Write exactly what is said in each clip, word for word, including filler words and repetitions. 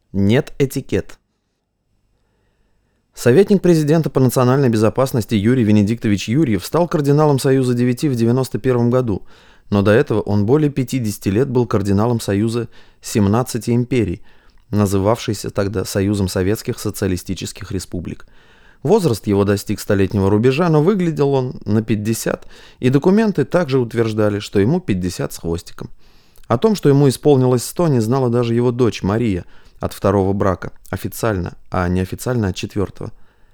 Нет этикет. Советник президента по национальной безопасности Юрий Венедиктович Юрьев стал кардиналом Союза девяти в девяносто первом году, но до этого он более пятидесяти лет был кардиналом Союза семнадцати империй, называвшийся тогда Союзом Советских Социалистических Республик. Возраст его достиг столетнего рубежа, но выглядел он на пятьдесят, и документы также утверждали, что ему пятьдесят с хвостиком. О том, что ему исполнилось сто, не знала даже его дочь Мария от второго брака, официально, а неофициально от четвертого.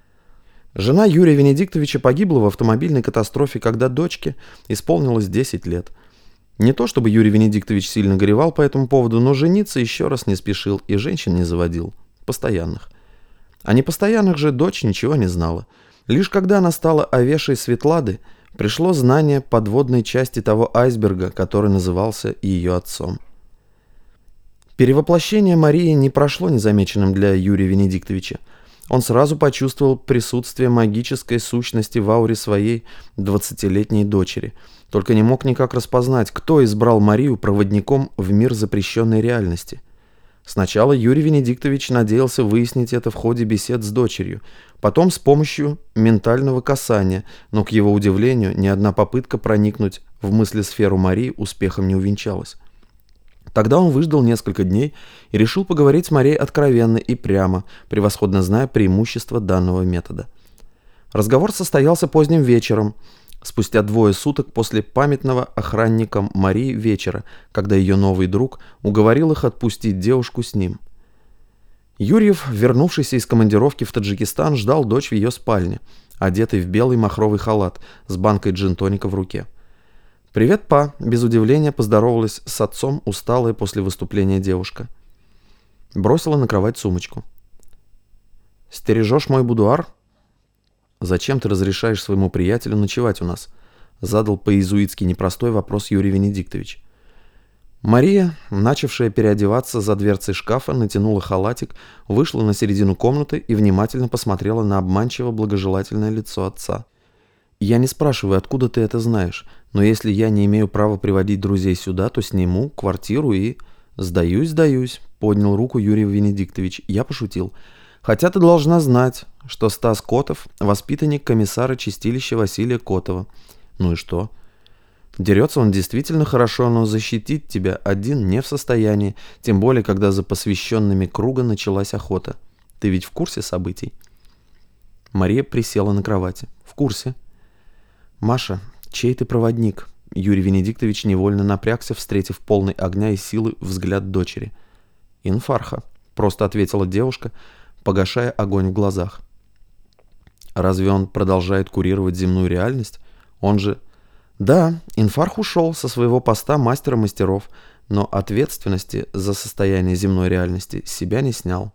Жена Юрия Венедиктовича погибла в автомобильной катастрофе, когда дочке исполнилось десять лет. Не то чтобы Юрий Венедиктович сильно горевал по этому поводу, но жениться еще раз не спешил и женщин не заводил, постоянных. О непостоянных же дочь ничего не знала. Лишь когда она стала овешей Светлады, пришло знание подводной части того айсберга, который назывался ее отцом. Перевоплощение Марии не прошло незамеченным для Юрия Венедиктовича. Он сразу почувствовал присутствие магической сущности в ауре своей двадцатилетней дочери, только не мог никак распознать, кто избрал Марию проводником в мир запрещенной реальности. Сначала Юрий Венедиктович надеялся выяснить это в ходе бесед с дочерью, потом с помощью ментального касания, но, к его удивлению, ни одна попытка проникнуть в мыслесферу Марии успехом не увенчалась. Тогда он выждал несколько дней и решил поговорить с Марией откровенно и прямо, превосходно зная преимущества данного метода. Разговор состоялся поздним вечером, спустя двое суток после памятного охранникам Марии вечера, когда ее новый друг уговорил их отпустить девушку с ним. Юрьев, вернувшийся из командировки в Таджикистан, ждал дочь в ее спальне, одетой в белый махровый халат с банкой джин-тоника в руке. «Привет, па!» – без удивления поздоровалась с отцом усталая после выступления девушка. Бросила на кровать сумочку. «Стережешь мой будуар?» «Зачем ты разрешаешь своему приятелю ночевать у нас?» – задал по-иезуитски непростой вопрос Юрий Венедиктович. Мария, начавшая переодеваться за дверцей шкафа, натянула халатик, вышла на середину комнаты и внимательно посмотрела на обманчиво благожелательное лицо отца. «Я не спрашиваю, откуда ты это знаешь, но если я не имею права приводить друзей сюда, то сниму квартиру и...» «Сдаюсь, сдаюсь», — поднял руку Юрий Венедиктович. «Я пошутил. Хотя ты должна знать, что Стас Котов — воспитанник комиссара чистилища Василия Котова. Ну и что? Дерется он действительно хорошо, но защитить тебя один не в состоянии, тем более, когда за посвященными круга началась охота. Ты ведь в курсе событий?» Мария присела на кровати. «В курсе». «Маша, чей ты проводник?» Юрий Венедиктович невольно напрягся, встретив полный огня и силы взгляд дочери. «Инфарха», — просто ответила девушка, погашая огонь в глазах. «Разве он продолжает курировать земную реальность? Он же...» «Да, Инфарх ушел со своего поста мастера мастеров, но ответственности за состояние земной реальности с себя не снял.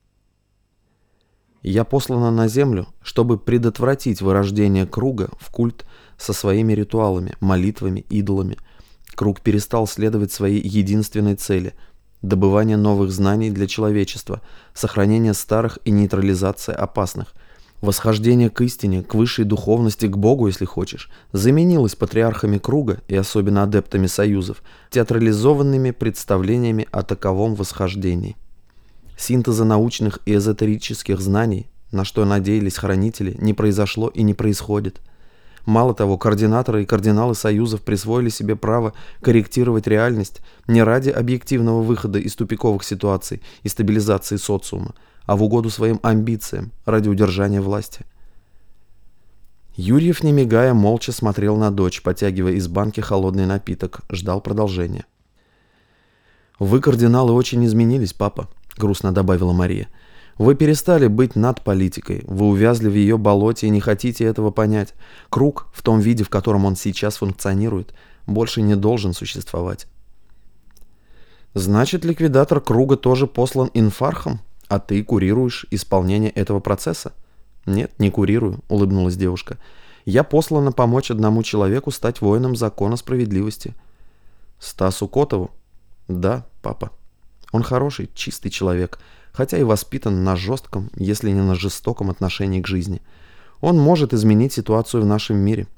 Я послана на Землю, чтобы предотвратить вырождение круга в культ со своими ритуалами, молитвами, идолами. Круг перестал следовать своей единственной цели – добывание новых знаний для человечества, сохранение старых и нейтрализация опасных. Восхождение к истине, к высшей духовности, к Богу, если хочешь, заменилось патриархами круга и особенно адептами союзов, театрализованными представлениями о таковом восхождении. Синтеза научных и эзотерических знаний, на что надеялись хранители, не произошло и не происходит. Мало того, координаторы и кардиналы союзов присвоили себе право корректировать реальность не ради объективного выхода из тупиковых ситуаций и стабилизации социума, а в угоду своим амбициям ради удержания власти. Юрьев, не мигая, молча смотрел на дочь, потягивая из банки холодный напиток, ждал продолжения. «Вы, кардиналы, очень изменились, папа», — грустно добавила Мария. «Вы перестали быть над политикой, вы увязли в ее болоте и не хотите этого понять. Круг, в том виде, в котором он сейчас функционирует, больше не должен существовать». «Значит, ликвидатор круга тоже послан Инфархом, а ты курируешь исполнение этого процесса?» «Нет, не курирую», — улыбнулась девушка. «Я послана помочь одному человеку стать воином закона справедливости». «Стасу Котову?» «Да, папа. Он хороший, чистый человек, хотя и воспитан на жестком, если не на жестоком отношении к жизни. Он может изменить ситуацию в нашем мире».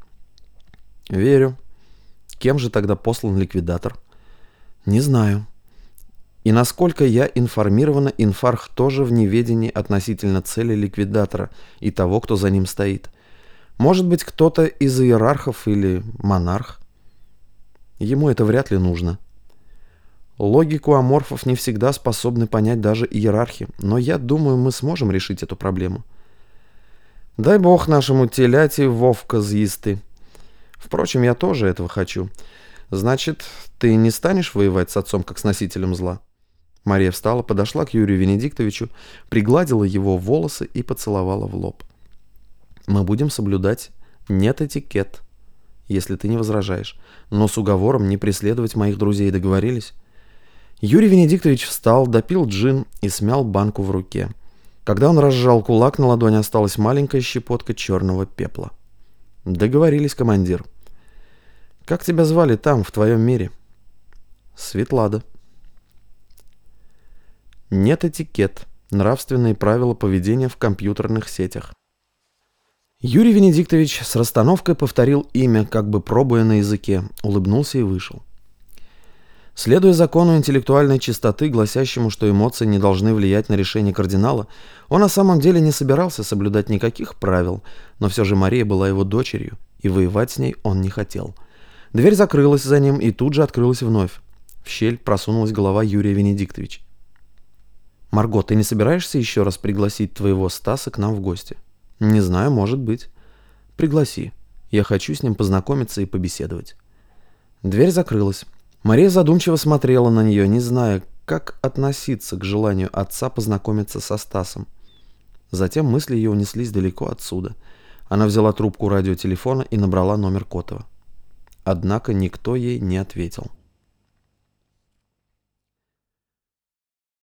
«Верю. Кем же тогда послан ликвидатор?» «Не знаю. И насколько я информирована, Инфарх тоже в неведении относительно цели ликвидатора и того, кто за ним стоит. Может быть, кто-то из иерархов или монарх? Ему это вряд ли нужно. Логику аморфов не всегда способны понять даже иерархи, но я думаю, мы сможем решить эту проблему. Дай бог нашему теляти Вовка з'їсти. Впрочем, я тоже этого хочу. Значит, ты не станешь воевать с отцом как с носителем зла? Мария встала, подошла к Юрию Венедиктовичу, пригладила его волосы и поцеловала в лоб. Мы будем соблюдать нет-этикет, если ты не возражаешь, но с уговором не преследовать моих друзей, договорились? Юрий Венедиктович встал, допил джин и смял банку в руке. Когда он разжал кулак, на ладони осталась маленькая щепотка черного пепла. Договорились, командир. Как тебя звали там, в твоем мире? Светлада. Нет этикет. Нравственные правила поведения в компьютерных сетях. Юрий Венедиктович с расстановкой повторил имя, как бы пробуя на языке, улыбнулся и вышел. Следуя закону интеллектуальной чистоты, гласящему, что эмоции не должны влиять на решение кардинала, он на самом деле не собирался соблюдать никаких правил, но все же Мария была его дочерью, и воевать с ней он не хотел. Дверь закрылась за ним и тут же открылась вновь. В щель просунулась голова Юрия Венедиктовича. «Марго, ты не собираешься еще раз пригласить твоего Стаса к нам в гости?» «Не знаю, может быть». «Пригласи. Я хочу с ним познакомиться и побеседовать». Дверь закрылась. Мария задумчиво смотрела на нее, не зная, как относиться к желанию отца познакомиться со Стасом. Затем мысли ее унеслись далеко отсюда. Она взяла трубку радиотелефона и набрала номер Котова. Однако никто ей не ответил.